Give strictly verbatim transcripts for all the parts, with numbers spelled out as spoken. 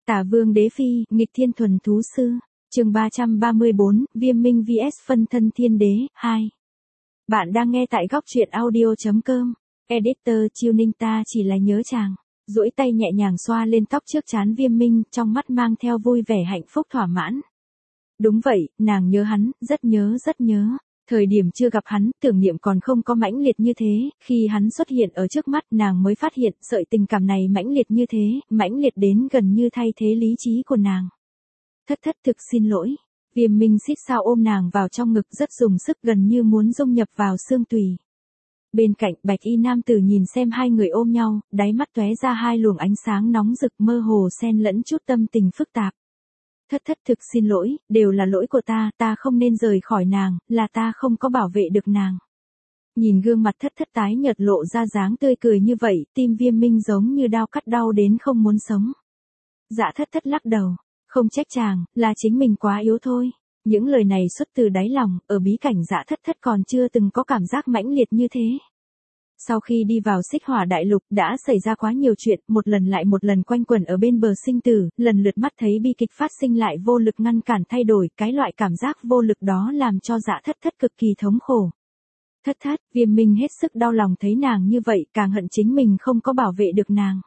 Tả Vương Đế Phi, nghịch thiên thuần thú sư. Chương ba trăm ba mươi bốn, Viêm Minh vs Phân Thân Thiên Đế, hai. Bạn đang nghe tại góc truyện audio chấm com. Editor Chiêu Ninh ta chỉ là nhớ chàng. Duỗi tay nhẹ nhàng xoa lên tóc trước trán Viêm Minh, trong mắt mang theo vui vẻ hạnh phúc thỏa mãn. Đúng vậy, nàng nhớ hắn, rất nhớ rất nhớ. Thời điểm chưa gặp hắn, tưởng niệm còn không có mãnh liệt như thế, khi hắn xuất hiện ở trước mắt nàng mới phát hiện sợi tình cảm này mãnh liệt như thế, mãnh liệt đến gần như thay thế lý trí của nàng. Thất thất thực xin lỗi. Viêm Minh xít sao ôm nàng vào trong ngực rất dùng sức gần như muốn dung nhập vào xương tùy. Bên cạnh bạch y nam tử nhìn xem hai người ôm nhau, đáy mắt tóe ra hai luồng ánh sáng nóng rực mơ hồ xen lẫn chút tâm tình phức tạp. Thất thất thực xin lỗi, đều là lỗi của ta, ta không nên rời khỏi nàng, là ta không có bảo vệ được nàng. Nhìn gương mặt thất thất tái nhợt lộ ra dáng tươi cười như vậy, tim Viêm Minh giống như đau cắt đau đến không muốn sống. Dạ thất thất lắc đầu, không trách chàng, là chính mình quá yếu thôi. Những lời này xuất từ đáy lòng, ở bí cảnh dạ thất thất còn chưa từng có cảm giác mãnh liệt như thế. Sau khi đi vào Xích Hỏa Đại Lục đã xảy ra quá nhiều chuyện, một lần lại một lần quanh quẩn ở bên bờ sinh tử, lần lượt mắt thấy bi kịch phát sinh lại vô lực ngăn cản thay đổi, cái loại cảm giác vô lực đó làm cho dạ thất thất cực kỳ thống khổ. Thất thất, Viêm Minh hết sức đau lòng thấy nàng như vậy, càng hận chính mình không có bảo vệ được nàng.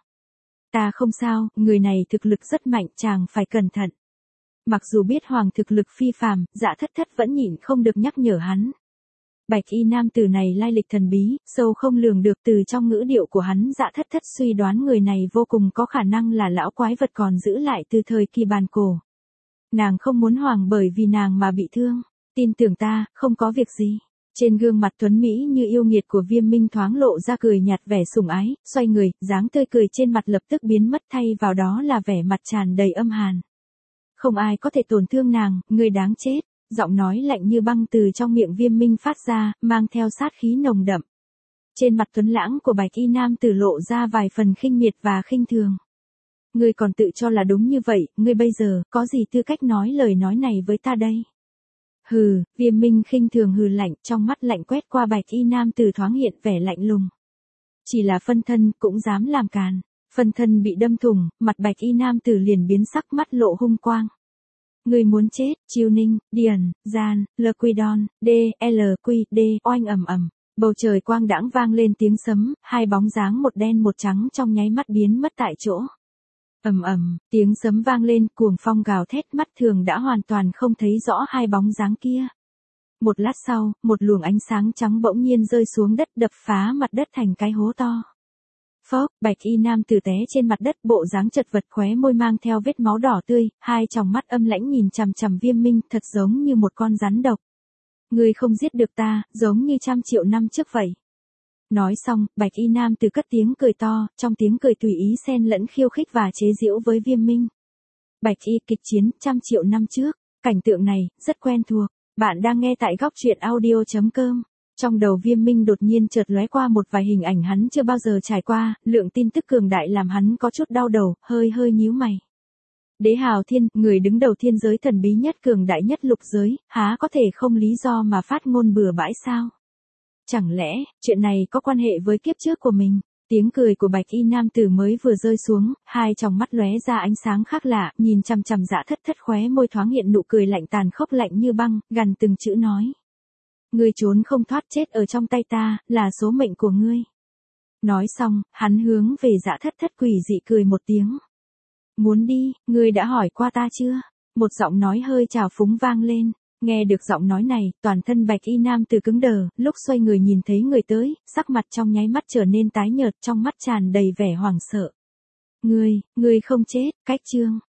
Ta không sao, người này thực lực rất mạnh, chàng phải cẩn thận. Mặc dù biết hoàng thực lực phi phàm, dạ thất thất vẫn nhịn không được nhắc nhở hắn. Bạch y nam tử này lai lịch thần bí, sâu không lường được, từ trong ngữ điệu của hắn dạ thất thất suy đoán người này vô cùng có khả năng là lão quái vật còn giữ lại từ thời kỳ bàn cổ. Nàng không muốn hoàng bởi vì nàng mà bị thương, tin tưởng ta, không có việc gì. Trên gương mặt tuấn mỹ như yêu nghiệt của Viêm Minh thoáng lộ ra cười nhạt vẻ sủng ái, xoay người, dáng tươi cười trên mặt lập tức biến mất thay vào đó là vẻ mặt tràn đầy âm hàn. Không ai có thể tổn thương nàng, người đáng chết. Giọng nói lạnh như băng từ trong miệng Viêm Minh phát ra, mang theo sát khí nồng đậm. Trên mặt tuấn lãng của bạch y nam tử lộ ra vài phần khinh miệt và khinh thường. Ngươi còn tự cho là đúng như vậy, ngươi bây giờ, có gì tư cách nói lời nói này với ta đây? Hừ, Viêm Minh khinh thường hừ lạnh, trong mắt lạnh quét qua bạch y nam tử thoáng hiện vẻ lạnh lùng. Chỉ là phân thân, cũng dám làm càn. Phân thân bị đâm thủng, mặt bạch y nam tử liền biến sắc, mắt lộ hung quang. Người muốn chết, Chiêu Ninh, Điền, Gian, Lơ Quy Đon, D, L, Quy, D, oanh ầm ầm. Bầu trời quang đãng vang lên tiếng sấm, hai bóng dáng một đen một trắng trong nháy mắt biến mất tại chỗ. Ầm ầm, tiếng sấm vang lên, cuồng phong gào thét, mắt thường đã hoàn toàn không thấy rõ hai bóng dáng kia. Một lát sau, một luồng ánh sáng trắng bỗng nhiên rơi xuống đất đập phá mặt đất thành cái hố to. Phốc, bạch y nam tử té trên mặt đất, bộ dáng chật vật, khóe môi mang theo vết máu đỏ tươi, hai tròng mắt âm lãnh nhìn chằm chằm Viêm Minh, thật giống như một con rắn độc. Ngươi không giết được ta, giống như trăm triệu năm trước vậy. Nói xong, bạch y nam tử cất tiếng cười to, trong tiếng cười tùy ý xen lẫn khiêu khích và chế giễu với Viêm Minh. Bạch y kịch chiến, trăm triệu năm trước, cảnh tượng này, rất quen thuộc. Bạn đang nghe tại góc truyện audio chấm com. Trong đầu Viêm Minh đột nhiên chợt lóe qua một vài hình ảnh hắn chưa bao giờ trải qua, lượng tin tức cường đại làm hắn có chút đau đầu, hơi hơi nhíu mày. Đế Hào Thiên, người đứng đầu thiên giới thần bí nhất cường đại nhất lục giới, há có thể không lý do mà phát ngôn bừa bãi sao? Chẳng lẽ, chuyện này có quan hệ với kiếp trước của mình? Tiếng cười của bạch y nam tử mới vừa rơi xuống, hai tròng mắt lóe ra ánh sáng khác lạ, nhìn chằm chằm dạ thất thất, khóe môi thoáng hiện nụ cười lạnh tàn khốc lạnh như băng, gằn từng chữ nói. Ngươi trốn không thoát, chết ở trong tay ta, là số mệnh của ngươi. Nói xong, hắn hướng về dạ thất thất quỷ dị cười một tiếng. Muốn đi, ngươi đã hỏi qua ta chưa? Một giọng nói hơi trào phúng vang lên. Nghe được giọng nói này, toàn thân bạch y nam tử cứng đờ, lúc xoay người nhìn thấy người tới, sắc mặt trong nháy mắt trở nên tái nhợt, trong mắt tràn đầy vẻ hoảng sợ. Ngươi, ngươi không chết, cách chương.